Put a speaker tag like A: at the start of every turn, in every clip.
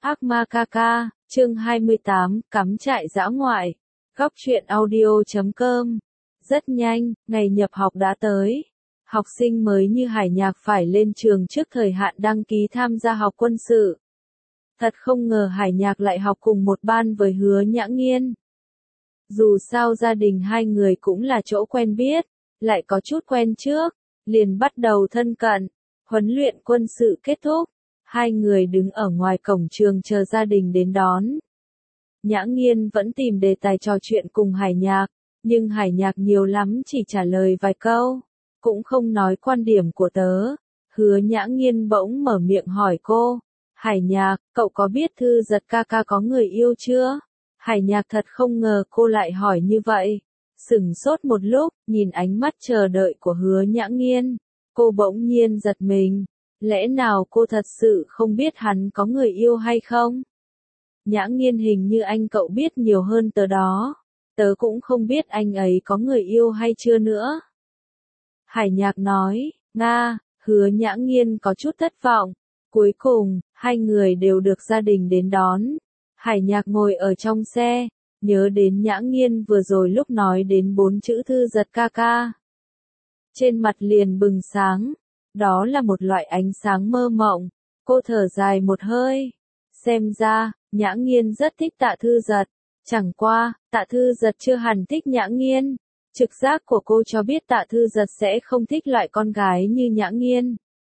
A: Ác ma ca ca, chương 28, cắm trại dã ngoại. Góc truyện audio.com. Rất nhanh, ngày nhập học đã tới. Học sinh mới như Hải Nhạc phải lên trường trước thời hạn đăng ký tham gia học quân sự. Thật không ngờ Hải Nhạc lại học cùng một ban với Hứa Nhã Nghiên. Dù sao gia đình hai người cũng là chỗ quen biết, lại có chút quen trước, liền bắt đầu thân cận. Huấn luyện quân sự kết thúc, hai người đứng ở ngoài cổng trường chờ gia đình đến đón. Nhã Nghiên vẫn tìm đề tài trò chuyện cùng Hải Nhạc, nhưng Hải Nhạc nhiều lắm chỉ trả lời vài câu, cũng không nói quan điểm của tớ. Hứa Nhã Nghiên bỗng mở miệng hỏi cô, Hải Nhạc, cậu có biết Thư Giật ca ca có người yêu chưa? Hải Nhạc thật không ngờ cô lại hỏi như vậy. Sửng sốt một lúc, nhìn ánh mắt chờ đợi của Hứa Nhã Nghiên, cô bỗng nhiên giật mình. Lẽ nào cô thật sự không biết hắn có người yêu hay không? Nhã Nghiên, hình như anh cậu biết nhiều hơn tớ đó. Tớ cũng không biết anh ấy có người yêu hay chưa nữa. Hải Nhạc nói, Nga. Hứa Nhã Nghiên có chút thất vọng. Cuối cùng, hai người đều được gia đình đến đón. Hải Nhạc ngồi ở trong xe, nhớ đến Nhã Nghiên vừa rồi lúc nói đến 4 chữ Thư Giật ca ca. Trên mặt liền bừng sáng. Đó là một loại ánh sáng mơ mộng. Cô thở dài một hơi. Xem ra, Nhã Nghiên rất thích Tạ Thư Giật. Chẳng qua, Tạ Thư Giật chưa hẳn thích Nhã Nghiên. Trực giác của cô cho biết Tạ Thư Giật sẽ không thích loại con gái như Nhã Nghiên.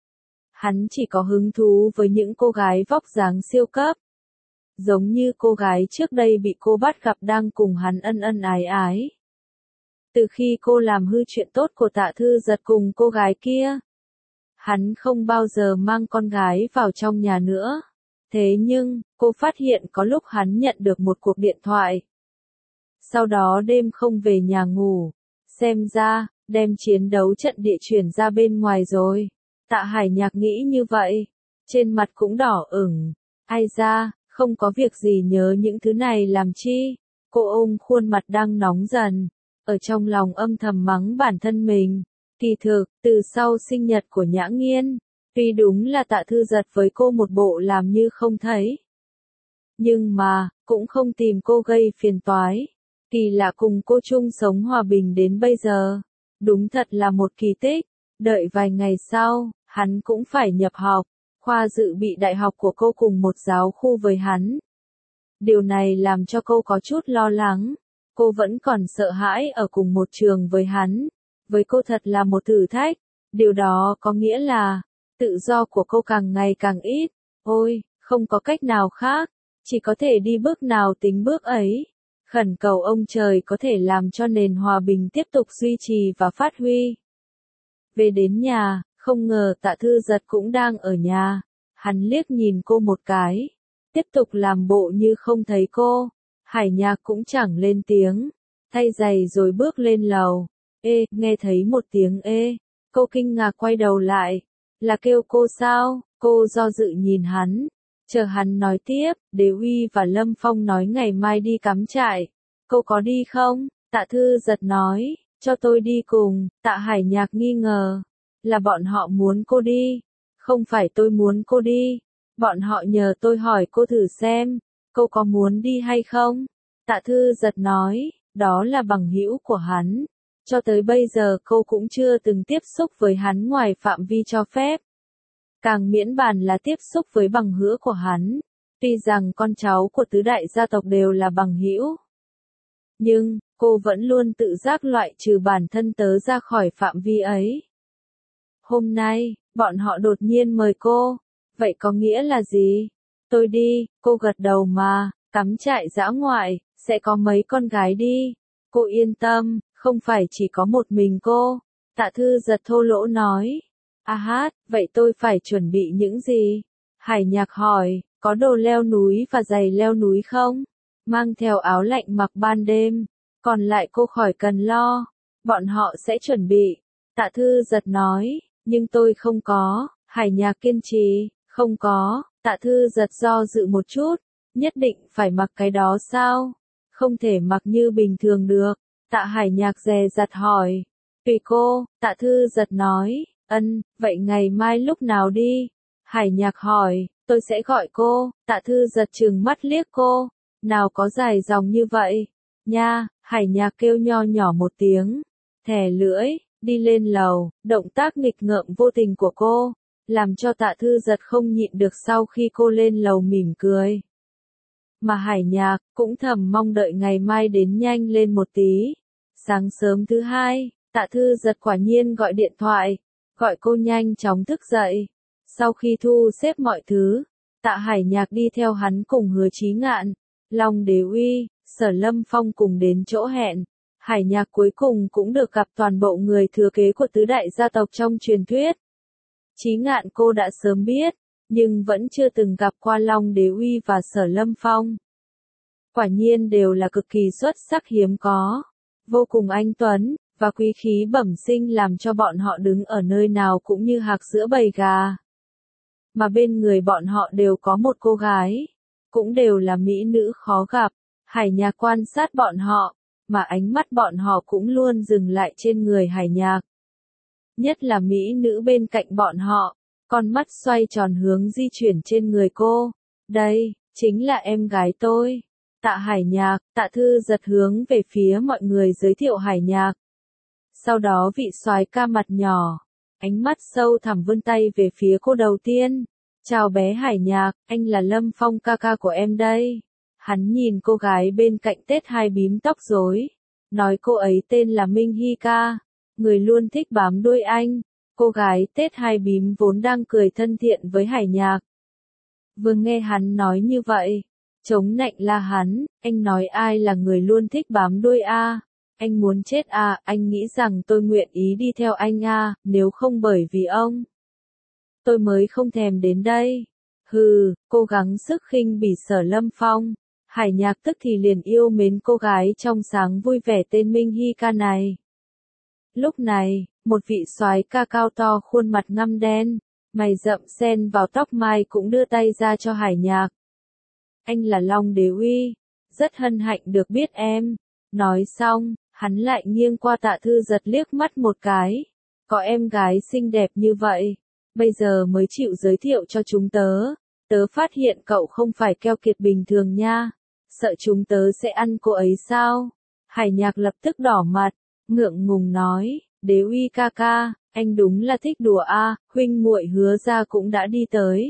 A: Hắn chỉ có hứng thú với những cô gái vóc dáng siêu cấp. Giống như cô gái trước đây bị cô bắt gặp đang cùng hắn ân ân ái ái. Từ khi cô làm hư chuyện tốt của Tạ Thư Giật cùng cô gái kia, hắn không bao giờ mang con gái vào trong nhà nữa. Thế nhưng, cô phát hiện có lúc hắn nhận được một cuộc điện thoại. Sau đó đêm không về nhà ngủ. Xem ra, đem chiến đấu trận địa chuyển ra bên ngoài rồi. Tạ Hải Nhạc nghĩ như vậy. Trên mặt cũng đỏ ửng. Ai ra, không có việc gì nhớ những thứ này làm chi. Cô ôm khuôn mặt đang nóng dần. Ở trong lòng âm thầm mắng bản thân mình. Kỳ thực, từ sau sinh nhật của Nhã Nghiên, tuy đúng là Tạ Thư Giật với cô một bộ làm như không thấy. Nhưng mà, cũng không tìm cô gây phiền toái. Kỳ lạ cùng cô chung sống hòa bình đến bây giờ. Đúng thật là một kỳ tích. Đợi vài ngày sau, hắn cũng phải nhập học. Khoa dự bị đại học của cô cùng một giáo khu với hắn. Điều này làm cho cô có chút lo lắng. Cô vẫn còn sợ hãi ở cùng một trường với hắn. Với cô thật là một thử thách. Điều đó có nghĩa là, tự do của cô càng ngày càng ít. Ôi, không có cách nào khác. Chỉ có thể đi bước nào tính bước ấy. Khẩn cầu ông trời có thể làm cho nền hòa bình tiếp tục duy trì và phát huy. Về đến nhà, không ngờ Tạ Thư Giật cũng đang ở nhà. Hắn liếc nhìn cô một cái. Tiếp tục làm bộ như không thấy cô. Hải Nhạc cũng chẳng lên tiếng. Thay giày rồi bước lên lầu. Ê, nghe thấy một tiếng ê. Cô kinh ngạc quay đầu lại. Là kêu cô sao? Cô do dự nhìn hắn. Chờ hắn nói tiếp, Đế Uy và Lâm Phong nói ngày mai đi cắm trại. Cô có đi không? Tạ Thư Giật nói, cho tôi đi cùng. Tạ Hải Nhạc nghi ngờ. Là bọn họ muốn cô đi. Không phải tôi muốn cô đi. Bọn họ nhờ tôi hỏi cô thử xem. Cô có muốn đi hay không? Tạ Thư Giật nói, đó là bằng hữu của hắn. Cho tới bây giờ cô cũng chưa từng tiếp xúc với hắn ngoài phạm vi cho phép. Càng miễn bàn là tiếp xúc với bằng hữu của hắn. Tuy rằng con cháu của tứ đại gia tộc đều là bằng hữu. Nhưng, cô vẫn luôn tự giác loại trừ bản thân tớ ra khỏi phạm vi ấy. Hôm nay, bọn họ đột nhiên mời cô. Vậy có nghĩa là gì? Tôi đi, cô gật đầu mà, cắm trại dã ngoại, sẽ có mấy con gái đi. Cô yên tâm, không phải chỉ có một mình cô. Tạ Thư Giật thô lỗ nói. À hát, vậy tôi phải chuẩn bị những gì? Hải Nhạc hỏi, có đồ leo núi và giày leo núi không? Mang theo áo lạnh mặc ban đêm. Còn lại cô khỏi cần lo. Bọn họ sẽ chuẩn bị. Tạ Thư Giật nói, nhưng tôi không có. Hải Nhạc kiên trì, không có. Tạ Thư Giật do dự một chút. Nhất định phải mặc cái đó sao? Không thể mặc như bình thường được. Tạ Hải Nhạc dè dặt hỏi. Tùy cô, Tạ Thư Giật nói. Vậy ngày mai lúc nào đi? Hải Nhạc hỏi, tôi sẽ gọi cô. Tạ Thư Giật trừng mắt liếc cô, nào có dài dòng như vậy. Nha, Hải Nhạc kêu nho nhỏ một tiếng, thè lưỡi, đi lên lầu, động tác nghịch ngợm vô tình của cô, làm cho Tạ Thư Giật không nhịn được sau khi cô lên lầu mỉm cười. Mà Hải Nhạc cũng thầm mong đợi ngày mai đến nhanh lên một tí. Sáng sớm thứ hai, Tạ Thư Giật quả nhiên gọi điện thoại, gọi cô nhanh chóng thức dậy. Sau khi thu xếp mọi thứ, Tạ Hải Nhạc đi theo hắn cùng Hứa Chí Ngạn, Long Đế Uy, Sở Lâm Phong cùng đến chỗ hẹn. Hải Nhạc cuối cùng cũng được gặp toàn bộ người thừa kế của tứ đại gia tộc trong truyền thuyết. Chí Ngạn cô đã sớm biết, nhưng vẫn chưa từng gặp qua Long Đế Uy và Sở Lâm Phong. Quả nhiên đều là cực kỳ xuất sắc hiếm có, vô cùng anh tuấn, và quý khí bẩm sinh làm cho bọn họ đứng ở nơi nào cũng như hạc giữa bầy gà. Mà bên người bọn họ đều có một cô gái, cũng đều là mỹ nữ khó gặp. Hải Nhạc quan sát bọn họ, mà ánh mắt bọn họ cũng luôn dừng lại trên người Hải Nhạc. Nhất là mỹ nữ bên cạnh bọn họ, con mắt xoay tròn hướng di chuyển trên người cô. Đây, chính là em gái tôi. Tạ Hải Nhạc. Tạ Thư Giật hướng về phía mọi người giới thiệu Hải Nhạc. Sau đó vị soái ca mặt nhỏ, ánh mắt sâu thẳm vươn tay về phía cô đầu tiên. Chào bé Hải Nhạc, anh là Lâm Phong ca ca của em đây. Hắn nhìn cô gái bên cạnh tết hai bím tóc rối, nói cô ấy tên là Minh Hy ca, người luôn thích bám đuôi anh. Cô gái tết hai bím vốn đang cười thân thiện với Hải Nhạc. Vừa nghe hắn nói như vậy, chống nạnh la hắn, anh nói ai là người luôn thích bám đuôi a? Anh muốn chết à, anh nghĩ rằng tôi nguyện ý đi theo anh à, nếu không bởi vì ông, tôi mới không thèm đến đây. Hừ, cố gắng sức khinh bỉ Sở Lâm Phong. Hải Nhạc tức thì liền yêu mến cô gái trong sáng vui vẻ tên Minh Hy ca này. Lúc này, một vị soái ca cao to khuôn mặt ngăm đen, mày rậm xen vào tóc mai cũng đưa tay ra cho Hải Nhạc. Anh là Long Đế Uy, rất hân hạnh được biết em. Nói xong, hắn lại nghiêng qua Tạ Thư Giật liếc mắt một cái. Có em gái xinh đẹp như vậy, bây giờ mới chịu giới thiệu cho chúng tớ. Tớ phát hiện cậu không phải keo kiệt bình thường nha. Sợ chúng tớ sẽ ăn cô ấy sao? Hải Nhạc lập tức đỏ mặt, ngượng ngùng nói, Đế Uy ca ca, anh đúng là thích đùa a, huynh muội Hứa gia cũng đã đi tới.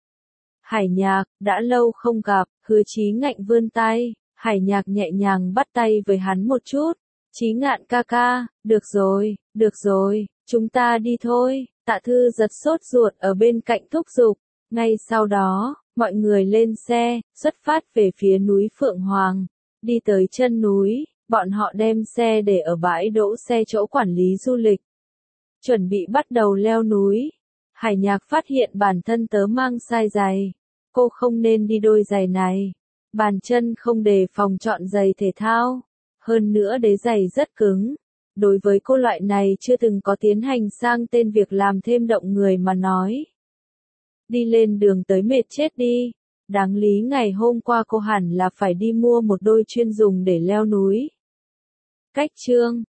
A: Hải Nhạc, đã lâu không gặp. Hứa Chí Ngạn vươn tay, Hải Nhạc nhẹ nhàng bắt tay với hắn một chút. Chí Ngạn ca ca, được rồi, chúng ta đi thôi. Tạ Thư Giật sốt ruột ở bên cạnh thúc giục. Ngay sau đó, mọi người lên xe, xuất phát về phía núi Phượng Hoàng. Đi tới chân núi, bọn họ đem xe để ở bãi đỗ xe chỗ quản lý du lịch. Chuẩn bị bắt đầu leo núi. Hải Nhạc phát hiện bản thân tớ mang sai giày. Cô không nên đi đôi giày này. Bàn chân không đề phòng chọn giày thể thao. Hơn nữa đế giày rất cứng. Đối với cô loại này chưa từng có tiến hành sang tên việc làm thêm động người mà nói. Đi lên đường tới mệt chết đi. Đáng lý ngày hôm qua cô hẳn là phải đi mua một đôi chuyên dùng để leo núi. Cách chương